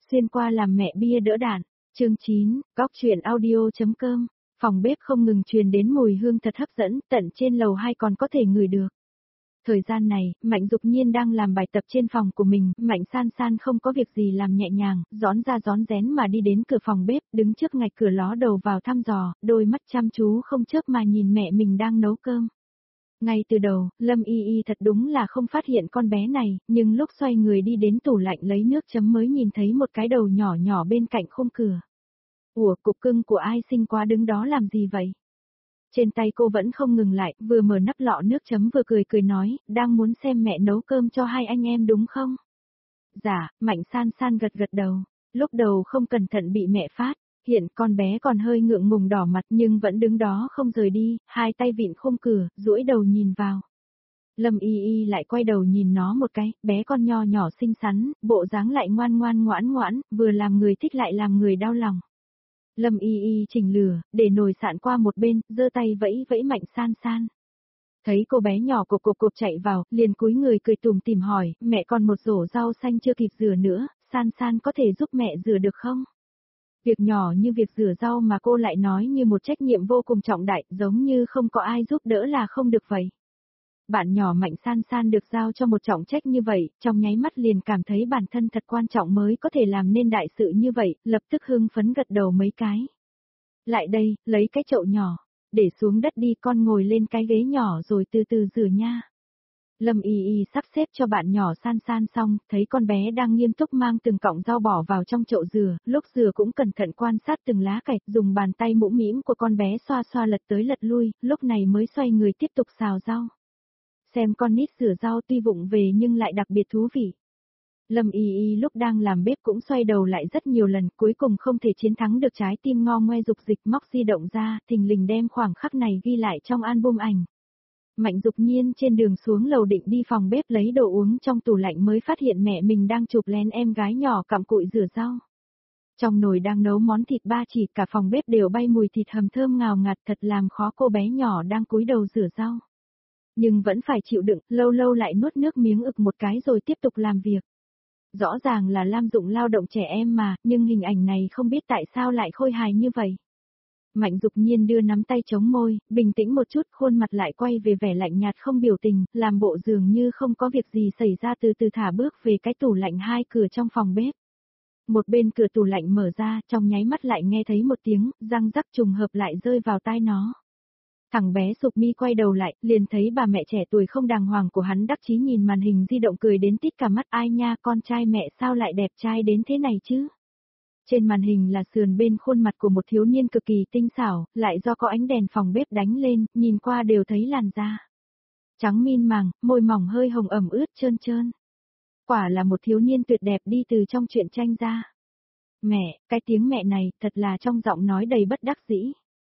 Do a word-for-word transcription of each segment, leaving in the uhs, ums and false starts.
xuyên qua làm mẹ bia đỡ đạn. Chương chín, góc truyện audio.com. Phòng bếp không ngừng truyền đến mùi hương thật hấp dẫn, tận trên lầu hai còn có thể ngửi được. Thời gian này, Mạnh Dục Nhiên đang làm bài tập trên phòng của mình, Mạnh San San không có việc gì làm nhẹ nhàng, rón ra rón rén mà đi đến cửa phòng bếp, đứng trước ngạch cửa ló đầu vào thăm dò, đôi mắt chăm chú không chớp mà nhìn mẹ mình đang nấu cơm. Ngay từ đầu, Lâm Y Y thật đúng là không phát hiện con bé này, nhưng lúc xoay người đi đến tủ lạnh lấy nước chấm mới nhìn thấy một cái đầu nhỏ nhỏ bên cạnh khung cửa. Ủa, cục cưng của ai sinh quá đứng đó làm gì vậy? Trên tay cô vẫn không ngừng lại, vừa mở nắp lọ nước chấm vừa cười cười nói, đang muốn xem mẹ nấu cơm cho hai anh em đúng không? Dạ, Mạnh San San gật gật đầu, lúc đầu không cẩn thận bị mẹ phát, hiện con bé còn hơi ngượng ngùng đỏ mặt nhưng vẫn đứng đó không rời đi, hai tay vịn khung cửa, duỗi đầu nhìn vào. Lâm Y Y lại quay đầu nhìn nó một cái, bé con nho nhỏ xinh xắn, bộ dáng lại ngoan ngoan ngoãn ngoãn, vừa làm người thích lại làm người đau lòng. Lâm Y Y chỉnh lửa, để nồi sạn qua một bên, giơ tay vẫy vẫy Mạnh San San. Thấy cô bé nhỏ cục cục cục chạy vào, liền cúi người cười tủm tỉm hỏi, mẹ còn một rổ rau xanh chưa kịp rửa nữa, San San có thể giúp mẹ rửa được không? Việc nhỏ như việc rửa rau mà cô lại nói như một trách nhiệm vô cùng trọng đại, giống như không có ai giúp đỡ là không được vậy. Bạn nhỏ Mạnh San San được giao cho một trọng trách như vậy, trong nháy mắt liền cảm thấy bản thân thật quan trọng mới có thể làm nên đại sự như vậy, lập tức hưng phấn gật đầu mấy cái. Lại đây, lấy cái chậu nhỏ, để xuống đất đi, con ngồi lên cái ghế nhỏ rồi từ từ rửa nha. Lâm Y Y sắp xếp cho bạn nhỏ San San xong, thấy con bé đang nghiêm túc mang từng cọng rau bỏ vào trong chậu rửa, lúc rửa cũng cẩn thận quan sát từng lá cải, dùng bàn tay mũm mĩm của con bé xoa xoa lật tới lật lui, lúc này mới xoay người tiếp tục xào rau. Xem con nít rửa rau tuy vụng về nhưng lại đặc biệt thú vị. Lâm Y Y lúc đang làm bếp cũng xoay đầu lại rất nhiều lần, cuối cùng không thể chiến thắng được trái tim ngo ngoe dục dịch, móc di động ra, thình lình đem khoảng khắc này ghi lại trong album ảnh. Mạnh Dục Nhiên trên đường xuống lầu định đi phòng bếp lấy đồ uống trong tủ lạnh mới phát hiện mẹ mình đang chụp lén em gái nhỏ cặm cụi rửa rau. Trong nồi đang nấu món thịt ba chỉ, cả phòng bếp đều bay mùi thịt hầm thơm ngào ngạt, thật làm khó cô bé nhỏ đang cúi đầu rửa rau. Nhưng vẫn phải chịu đựng, lâu lâu lại nuốt nước miếng ực một cái rồi tiếp tục làm việc. Rõ ràng là lam dụng lao động trẻ em mà, nhưng hình ảnh này không biết tại sao lại khôi hài như vậy. Mạnh Dục Nhiên đưa nắm tay chống môi, bình tĩnh một chút, khuôn mặt lại quay về vẻ lạnh nhạt không biểu tình, làm bộ dường như không có việc gì xảy ra, từ từ thả bước về cái tủ lạnh hai cửa trong phòng bếp. Một bên cửa tủ lạnh mở ra, trong nháy mắt lại nghe thấy một tiếng, răng rắc trùng hợp lại rơi vào tai nó. Thằng bé sụp mi quay đầu lại, liền thấy bà mẹ trẻ tuổi không đàng hoàng của hắn đắc chí nhìn màn hình di động cười đến tít cả mắt, ai nha, con trai mẹ sao lại đẹp trai đến thế này chứ? Trên màn hình là sườn bên khuôn mặt của một thiếu niên cực kỳ tinh xảo, lại do có ánh đèn phòng bếp đánh lên, nhìn qua đều thấy làn da trắng min màng, môi mỏng hơi hồng ẩm ướt trơn trơn. Quả là một thiếu niên tuyệt đẹp đi từ trong truyện tranh ra. Mẹ, cái tiếng mẹ này, thật là trong giọng nói đầy bất đắc dĩ.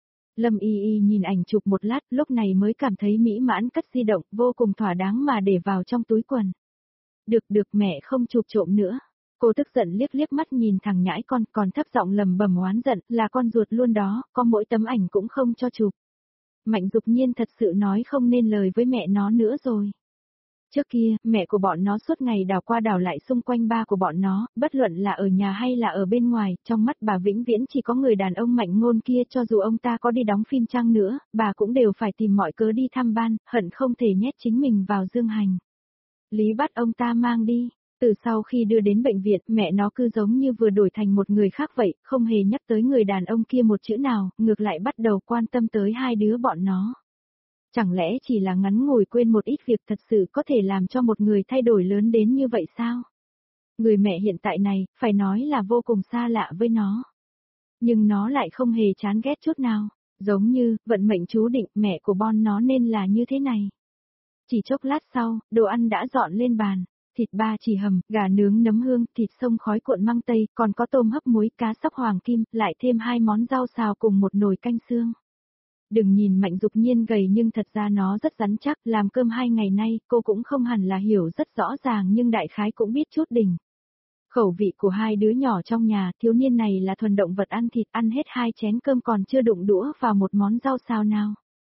Lâm Y Y nhìn ảnh chụp một lát, lúc này mới cảm thấy mỹ mãn, cất di động, vô cùng thỏa đáng mà để vào trong túi quần. Được được, mẹ không chụp trộm nữa. Cô tức giận liếc liếc mắt nhìn thằng nhãi con, còn thấp giọng lầm bầm oán giận, là con ruột luôn đó, có mỗi tấm ảnh cũng không cho chụp. Mạnh Dục Nhiên thật sự nói không nên lời với mẹ nó nữa rồi. Trước kia, mẹ của bọn nó suốt ngày đảo qua đảo lại xung quanh ba của bọn nó, bất luận là ở nhà hay là ở bên ngoài, trong mắt bà vĩnh viễn chỉ có người đàn ông Mạnh Ngôn kia, cho dù ông ta có đi đóng phim chăng nữa, bà cũng đều phải tìm mọi cớ đi thăm ban, hận không thể nhét chính mình vào dương hành. Lý bắt ông ta mang đi. Từ sau khi đưa đến bệnh viện, mẹ nó cứ giống như vừa đổi thành một người khác vậy, không hề nhắc tới người đàn ông kia một chữ nào, ngược lại bắt đầu quan tâm tới hai đứa bọn nó. Chẳng lẽ chỉ là ngắn ngủi quên một ít việc thật sự có thể làm cho một người thay đổi lớn đến như vậy sao? Người mẹ hiện tại này, phải nói là vô cùng xa lạ với nó. Nhưng nó lại không hề chán ghét chút nào, giống như, vận mệnh chú định mẹ của Bon nó nên là như thế này. Chỉ chốc lát sau, đồ ăn đã dọn lên bàn. Thịt ba chỉ hầm, gà nướng nấm hương, thịt sông khói cuộn măng tây, còn có tôm hấp muối, cá sóc hoàng kim, lại thêm hai món rau xào cùng một nồi canh xương. Đừng nhìn Mạnh Dục Nhiên gầy nhưng thật ra nó rất rắn chắc, làm cơm hai ngày nay, cô cũng không hẳn là hiểu rất rõ ràng nhưng đại khái cũng biết chút đỉnh. Khẩu vị của hai đứa nhỏ trong nhà, thiếu niên này là thuần động vật ăn thịt, ăn hết hai chén cơm còn chưa đụng đũa vào một món rau xào nào.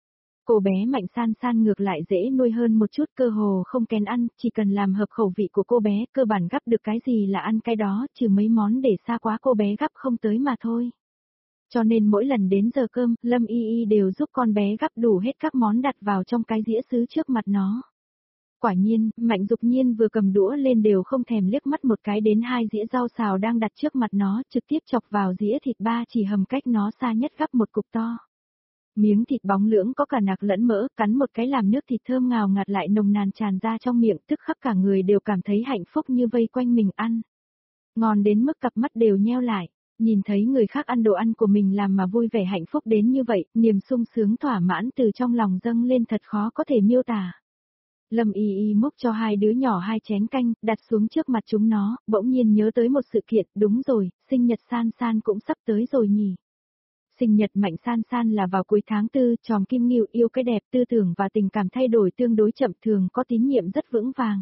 Cô bé Mạnh San San ngược lại dễ nuôi hơn một chút, cơ hồ không kén ăn, chỉ cần làm hợp khẩu vị của cô bé, cơ bản gắp được cái gì là ăn cái đó, trừ mấy món để xa quá cô bé gắp không tới mà thôi. Cho nên mỗi lần đến giờ cơm, Lâm Y Y đều giúp con bé gắp đủ hết các món đặt vào trong cái dĩa sứ trước mặt nó. Quả nhiên, Mạnh Dục Nhiên vừa cầm đũa lên đều không thèm liếc mắt một cái đến hai dĩa rau xào đang đặt trước mặt nó, trực tiếp chọc vào dĩa thịt ba chỉ hầm cách nó xa nhất gắp một cục to. Miếng thịt bóng lưỡng có cả nạc lẫn mỡ, cắn một cái làm nước thịt thơm ngào ngạt lại nồng nàn tràn ra trong miệng, tức khắc cả người đều cảm thấy hạnh phúc như vây quanh mình ăn. Ngon đến mức cặp mắt đều nheo lại, nhìn thấy người khác ăn đồ ăn của mình làm mà vui vẻ hạnh phúc đến như vậy, niềm sung sướng thỏa mãn từ trong lòng dâng lên thật khó có thể miêu tả. Lâm Y Y múc cho hai đứa nhỏ hai chén canh, đặt xuống trước mặt chúng nó, bỗng nhiên nhớ tới một sự kiện, đúng rồi, sinh nhật San San cũng sắp tới rồi nhỉ. Sinh nhật Mạnh San San là vào cuối tháng tư, tròm Kim Ngưu yêu cái đẹp, tư tưởng và tình cảm thay đổi tương đối chậm, thường có tín nhiệm rất vững vàng.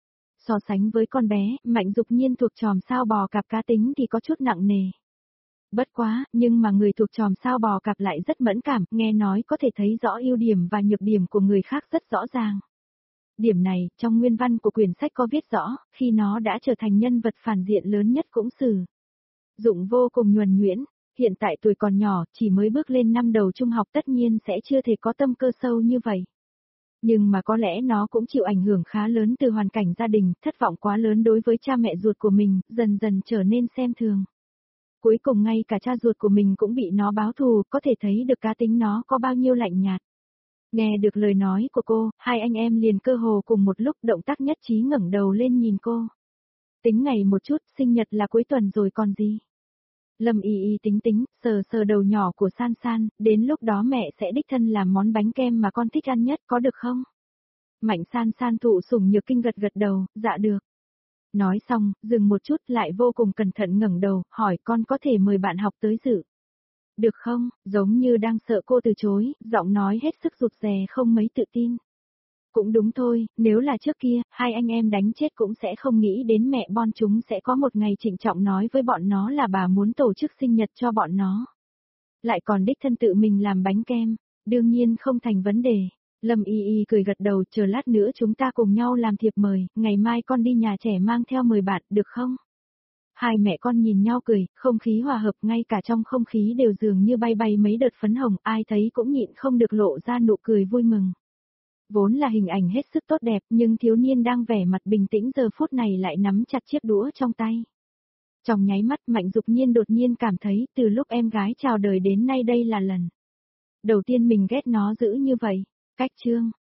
So sánh với con bé, Mạnh Dục Nhiên thuộc tròm sao bò cạp cá tính thì có chút nặng nề. Bất quá, nhưng mà người thuộc tròm sao bò cạp lại rất mẫn cảm, nghe nói có thể thấy rõ ưu điểm và nhược điểm của người khác rất rõ ràng. Điểm này, trong nguyên văn của quyển sách có viết rõ, khi nó đã trở thành nhân vật phản diện lớn nhất cũng sử dụng vô cùng nhuần nhuyễn. Hiện tại tuổi còn nhỏ, chỉ mới bước lên năm đầu trung học tất nhiên sẽ chưa thể có tâm cơ sâu như vậy. Nhưng mà có lẽ nó cũng chịu ảnh hưởng khá lớn từ hoàn cảnh gia đình, thất vọng quá lớn đối với cha mẹ ruột của mình, dần dần trở nên xem thường. Cuối cùng ngay cả cha ruột của mình cũng bị nó báo thù, có thể thấy được cá tính nó có bao nhiêu lạnh nhạt. Nghe được lời nói của cô, hai anh em liền cơ hồ cùng một lúc động tác nhất trí ngẩng đầu lên nhìn cô. Tính ngày một chút, sinh nhật là cuối tuần rồi còn gì. Lâm Y Y tính tính, sờ sờ đầu nhỏ của San San, đến lúc đó mẹ sẽ đích thân làm món bánh kem mà con thích ăn nhất, có được không? Mạnh San San thụ sủng nhược kinh gật gật đầu, dạ được. Nói xong, dừng một chút lại vô cùng cẩn thận ngẩng đầu, hỏi con có thể mời bạn học tới dự. Được không, giống như đang sợ cô từ chối, giọng nói hết sức rụt rè không mấy tự tin. Cũng đúng thôi, nếu là trước kia, hai anh em đánh chết cũng sẽ không nghĩ đến mẹ bọn chúng sẽ có một ngày trịnh trọng nói với bọn nó là bà muốn tổ chức sinh nhật cho bọn nó. Lại còn đích thân tự mình làm bánh kem, đương nhiên không thành vấn đề. Lâm Y Y cười gật đầu, chờ lát nữa chúng ta cùng nhau làm thiệp mời, ngày mai con đi nhà trẻ mang theo mời bạn, được không? Hai mẹ con nhìn nhau cười, không khí hòa hợp, ngay cả trong không khí đều dường như bay bay mấy đợt phấn hồng, ai thấy cũng nhịn không được lộ ra nụ cười vui mừng. Vốn là hình ảnh hết sức tốt đẹp, nhưng thiếu niên đang vẻ mặt bình tĩnh giờ phút này lại nắm chặt chiếc đũa trong tay. Trong nháy mắt Mạnh Dục Nhiên đột nhiên cảm thấy từ lúc em gái chào đời đến nay đây là lần đầu tiên mình ghét nó dữ như vậy. Cách chương